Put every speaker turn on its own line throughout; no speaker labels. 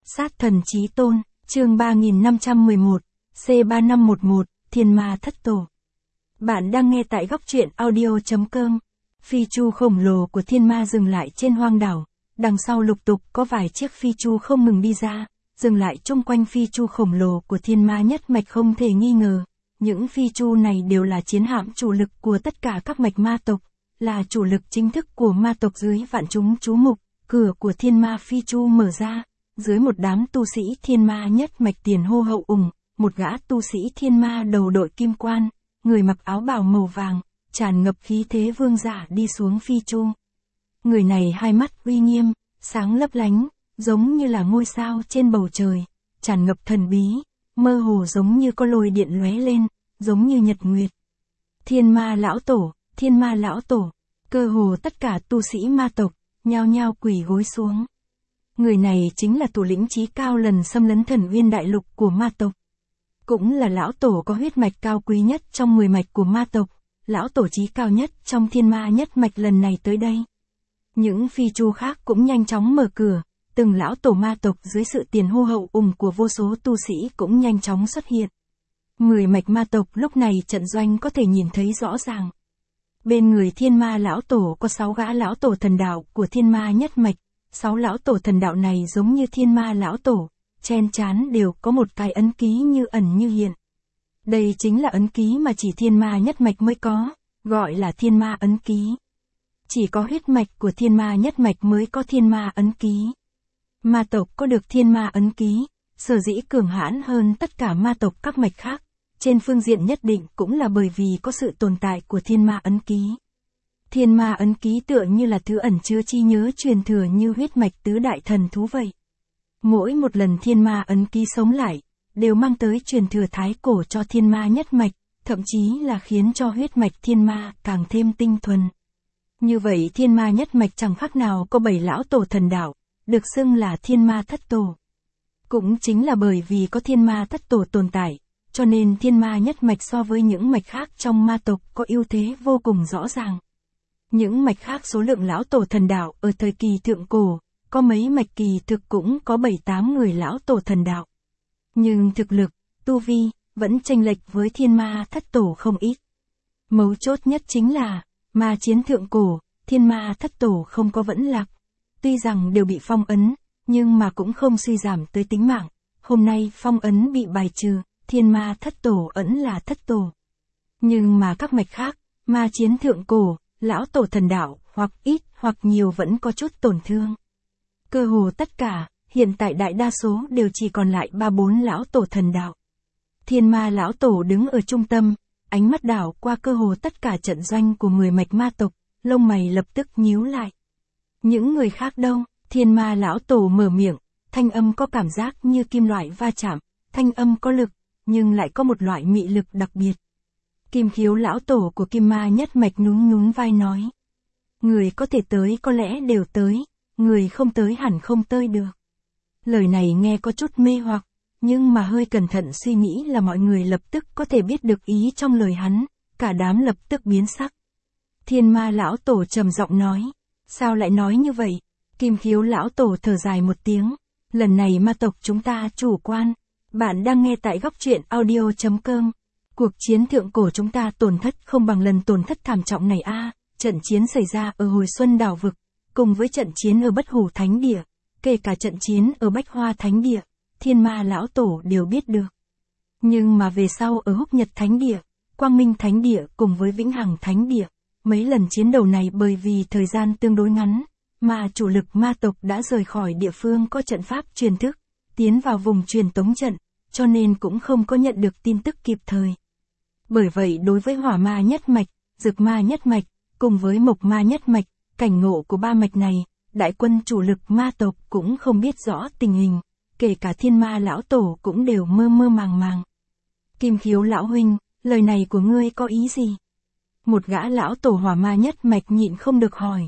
Sát thần chí tôn, chương 3511, C3511, Thiên Ma Thất Tổ. Bạn đang nghe tại góc truyện audio.com. Phi chu khổng lồ của thiên ma dừng lại trên hoang đảo, đằng sau lục tục có vài chiếc phi chu không ngừng đi ra, dừng lại chung quanh phi chu khổng lồ của thiên ma nhất mạch không thể nghi ngờ. Những phi chu này đều là chiến hạm chủ lực của tất cả các mạch ma tộc, là chủ lực chính thức của ma tộc dưới vạn chúng chú mục. Cửa của thiên ma phi chu mở ra, dưới một đám tu sĩ thiên ma nhất mạch tiền hô hậu ủng, một gã tu sĩ thiên ma đầu đội kim quan, người mặc áo bào màu vàng, tràn ngập khí thế vương giả đi xuống phi chu. Người này hai mắt uy nghiêm, sáng lấp lánh, giống như là ngôi sao trên bầu trời, tràn ngập thần bí, mơ hồ giống như có lôi điện lóe lên, giống như nhật nguyệt. Thiên ma lão tổ, thiên ma lão tổ, cơ hồ tất cả tu sĩ ma tộc nhao nhao quỳ gối xuống. Người này chính là thủ lĩnh chí cao lần xâm lấn Thần Uyên đại lục của ma tộc. Cũng là lão tổ có huyết mạch cao quý nhất trong 10 mạch của ma tộc, lão tổ chí cao nhất trong thiên ma nhất mạch lần này tới đây. Những phi chu khác cũng nhanh chóng mở cửa, từng lão tổ ma tộc dưới sự tiền hô hậu ủng của vô số tu sĩ cũng nhanh chóng xuất hiện. 10 mạch ma tộc lúc này trận doanh có thể nhìn thấy rõ ràng. Bên người thiên ma lão tổ có 6 gã lão tổ thần đạo của thiên ma nhất mạch, 6 lão tổ thần đạo này giống như thiên ma lão tổ, trên trán đều có một cái ấn ký như ẩn như hiện. Đây chính là ấn ký mà chỉ thiên ma nhất mạch mới có, gọi là thiên ma ấn ký. Chỉ có huyết mạch của thiên ma nhất mạch mới có thiên ma ấn ký. Ma tộc có được thiên ma ấn ký, sở dĩ cường hãn hơn tất cả ma tộc các mạch khác. Trên phương diện nhất định cũng là bởi vì có sự tồn tại của thiên ma ấn ký. Thiên ma ấn ký tựa như là thứ ẩn chứa trí nhớ truyền thừa như huyết mạch tứ đại thần thú vậy. Mỗi một lần thiên ma ấn ký sống lại, đều mang tới truyền thừa thái cổ cho thiên ma nhất mạch, thậm chí là khiến cho huyết mạch thiên ma càng thêm tinh thuần. Như vậy thiên ma nhất mạch chẳng khác nào có 7 lão tổ thần đạo, được xưng là thiên ma thất tổ. Cũng chính là bởi vì có thiên ma thất tổ tồn tại, cho nên thiên ma nhất mạch so với những mạch khác trong ma tộc có ưu thế vô cùng rõ ràng. Những mạch khác số lượng lão tổ thần đạo ở thời kỳ thượng cổ, có mấy mạch kỳ thực cũng có 7-8 người lão tổ thần đạo. Nhưng thực lực, tu vi, vẫn chênh lệch với thiên ma thất tổ không ít. Mấu chốt nhất chính là, ma chiến thượng cổ, thiên ma thất tổ không có vẫn lạc. Tuy rằng đều bị phong ấn, nhưng mà cũng không suy giảm tới tính mạng. Hôm nay phong ấn bị bài trừ, thiên ma thất tổ ẩn là thất tổ. Nhưng mà các mạch khác, ma chiến thượng cổ, lão tổ thần đạo, hoặc ít hoặc nhiều vẫn có chút tổn thương. Cơ hồ tất cả, hiện tại đại đa số đều chỉ còn lại 3-4 lão tổ thần đạo. Thiên ma lão tổ đứng ở trung tâm, ánh mắt đảo qua cơ hồ tất cả trận doanh của 10 mạch ma tộc, lông mày lập tức nhíu lại. Những người khác đâu? Thiên ma lão tổ mở miệng, thanh âm có cảm giác như kim loại va chạm, thanh âm có lực, nhưng lại có một loại mị lực đặc biệt. Kim khiếu lão tổ của kim ma nhất mạch nhún nhún vai nói. Người có thể tới có lẽ đều tới, người không tới hẳn không tới được. Lời này nghe có chút mê hoặc, nhưng mà hơi cẩn thận suy nghĩ là mọi người lập tức có thể biết được ý trong lời hắn, cả đám lập tức biến sắc. Thiên ma lão tổ trầm giọng nói, sao lại nói như vậy? Kim khiếu lão tổ thở dài một tiếng, lần này ma tộc chúng ta chủ quan. Bạn đang nghe tại góc truyện audio.com. Cuộc chiến thượng cổ chúng ta tổn thất không bằng lần tổn thất thảm trọng này a. Trận chiến xảy ra ở hồi xuân đảo vực, cùng với trận chiến ở Bất Hủ Thánh Địa, kể cả trận chiến ở Bách Hoa Thánh Địa, thiên ma lão tổ đều biết được. Nhưng mà về sau ở Húc Nhật Thánh Địa, Quang Minh Thánh Địa cùng với Vĩnh Hằng Thánh Địa, mấy lần chiến đấu này bởi vì thời gian tương đối ngắn, mà chủ lực ma tộc đã rời khỏi địa phương có trận pháp truyền thức, tiến vào vùng truyền tống trận, cho nên cũng không có nhận được tin tức kịp thời. Bởi vậy đối với hỏa ma nhất mạch, dược ma nhất mạch, cùng với mộc ma nhất mạch, cảnh ngộ của 3 mạch này, đại quân chủ lực ma tộc cũng không biết rõ tình hình, kể cả thiên ma lão tổ cũng đều mơ mơ màng màng. Kim khiếu lão huynh, lời này của ngươi có ý gì? Một gã lão tổ hỏa ma nhất mạch nhịn không được hỏi.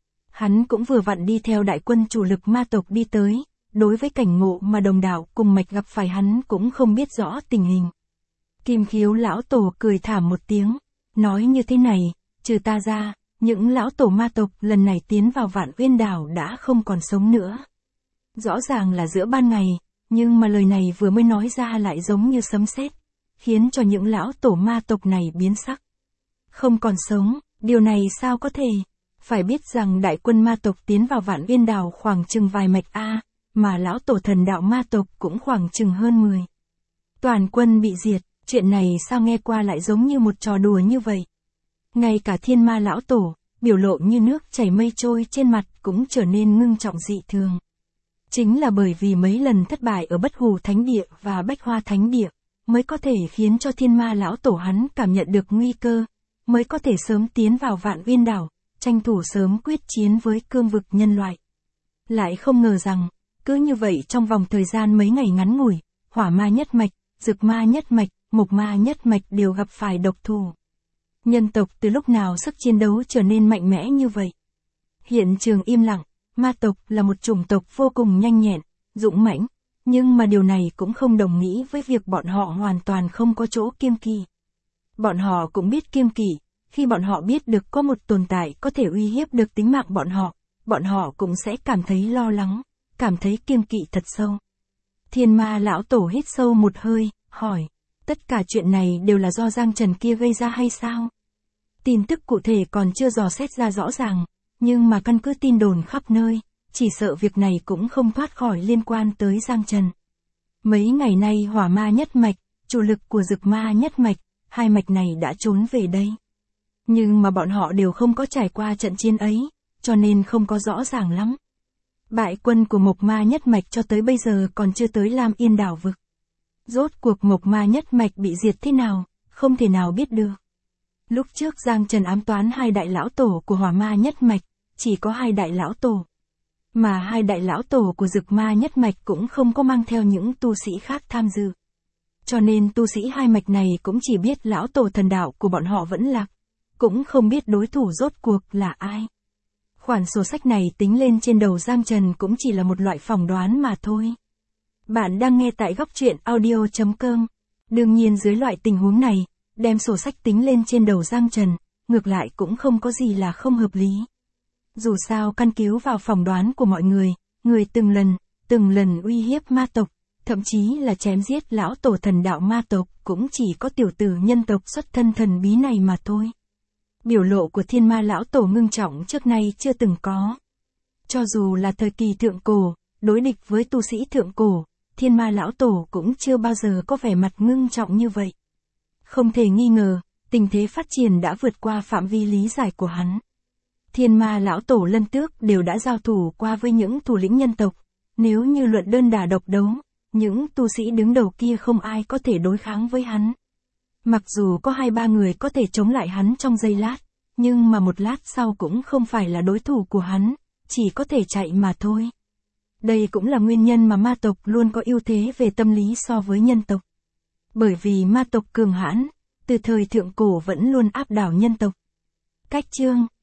Hắn cũng vừa vặn đi theo đại quân chủ lực ma tộc đi tới. Đối với cảnh ngộ mà đồng đạo cùng mạch gặp phải hắn cũng không biết rõ tình hình. Kim khiếu lão tổ cười thảm một tiếng, nói như thế này, trừ ta ra, những lão tổ ma tộc lần này tiến vào Vạn Uyên đảo đã không còn sống nữa. Rõ ràng là giữa ban ngày, nhưng mà lời này vừa mới nói ra lại giống như sấm sét, khiến cho những lão tổ ma tộc này biến sắc. Không còn sống, điều này sao có thể? Phải biết rằng đại quân ma tộc tiến vào Vạn Uyên Đảo khoảng chừng vài mạch A, mà lão tổ thần đạo ma tộc cũng khoảng chừng hơn 10. Toàn quân bị diệt, chuyện này sao nghe qua lại giống như một trò đùa như vậy. Ngay cả thiên ma lão tổ, biểu lộ như nước chảy mây trôi trên mặt cũng trở nên ngưng trọng dị thường. Chính là bởi vì mấy lần thất bại ở Bất Hủ Thánh Địa và Bách Hoa Thánh Địa, mới có thể khiến cho thiên ma lão tổ hắn cảm nhận được nguy cơ, mới có thể sớm tiến vào Vạn Uyên Đảo, tranh thủ sớm quyết chiến với cương vực nhân loại. Lại không ngờ rằng, cứ như vậy trong vòng thời gian mấy ngày ngắn ngủi, hỏa ma nhất mạch, dực ma nhất mạch, mộc ma nhất mạch đều gặp phải độc thủ. Nhân tộc từ lúc nào sức chiến đấu trở nên mạnh mẽ như vậy? Hiện trường im lặng, ma tộc là một chủng tộc vô cùng nhanh nhẹn, dũng mãnh, nhưng mà điều này cũng không đồng nghĩa với việc bọn họ hoàn toàn không có chỗ kiêng kỵ. Bọn họ cũng biết kiêng kỵ, khi bọn họ biết được có một tồn tại có thể uy hiếp được tính mạng bọn họ cũng sẽ cảm thấy lo lắng, cảm thấy kiêng kỵ thật sâu. Thiên ma lão tổ hít sâu một hơi, hỏi, tất cả chuyện này đều là do Giang Trần kia gây ra hay sao? Tin tức cụ thể còn chưa dò xét ra rõ ràng, nhưng mà căn cứ tin đồn khắp nơi, chỉ sợ việc này cũng không thoát khỏi liên quan tới Giang Trần. Mấy ngày nay hỏa ma nhất mạch, chủ lực của dực ma nhất mạch, hai mạch này đã trốn về đây. Nhưng mà bọn họ đều không có trải qua trận chiến ấy, cho nên không có rõ ràng lắm. Bại quân của Mộc Ma nhất mạch cho tới bây giờ còn chưa tới Lam Yên đảo vực. Rốt cuộc Mộc Ma nhất mạch bị diệt thế nào, không thể nào biết được. Lúc trước Giang Trần ám toán hai đại lão tổ của hỏa ma nhất mạch, chỉ có hai đại lão tổ. Mà hai đại lão tổ của dực ma nhất mạch cũng không có mang theo những tu sĩ khác tham dự. Cho nên tu sĩ hai mạch này cũng chỉ biết lão tổ thần đạo của bọn họ vẫn lạc, cũng không biết đối thủ rốt cuộc là ai. Khoản sổ sách này tính lên trên đầu Giang Trần cũng chỉ là một loại phỏng đoán mà thôi. Bạn đang nghe tại góc truyện audio.com. Đương nhiên dưới loại tình huống này, đem sổ sách tính lên trên đầu Giang Trần, ngược lại cũng không có gì là không hợp lý. Dù sao căn cứ vào phỏng đoán của mọi người từng lần uy hiếp ma tộc, thậm chí là chém giết lão tổ thần đạo ma tộc cũng chỉ có tiểu tử nhân tộc xuất thân thần bí này mà thôi. Biểu lộ của thiên ma lão tổ ngưng trọng trước nay chưa từng có. Cho dù là thời kỳ thượng cổ, đối địch với tu sĩ thượng cổ, thiên ma lão tổ cũng chưa bao giờ có vẻ mặt ngưng trọng như vậy. Không thể nghi ngờ, tình thế phát triển đã vượt qua phạm vi lý giải của hắn. Thiên ma lão tổ lân tước đều đã giao thủ qua với những thủ lĩnh nhân tộc, nếu như luận đơn đả độc đấu, những tu sĩ đứng đầu kia không ai có thể đối kháng với hắn. Mặc dù có 2-3 người có thể chống lại hắn trong giây lát, nhưng mà một lát sau cũng không phải là đối thủ của hắn, chỉ có thể chạy mà thôi. Đây cũng là nguyên nhân mà ma tộc luôn có ưu thế về tâm lý so với nhân tộc. Bởi vì ma tộc cường hãn, từ thời thượng cổ vẫn luôn áp đảo nhân tộc. Cách chương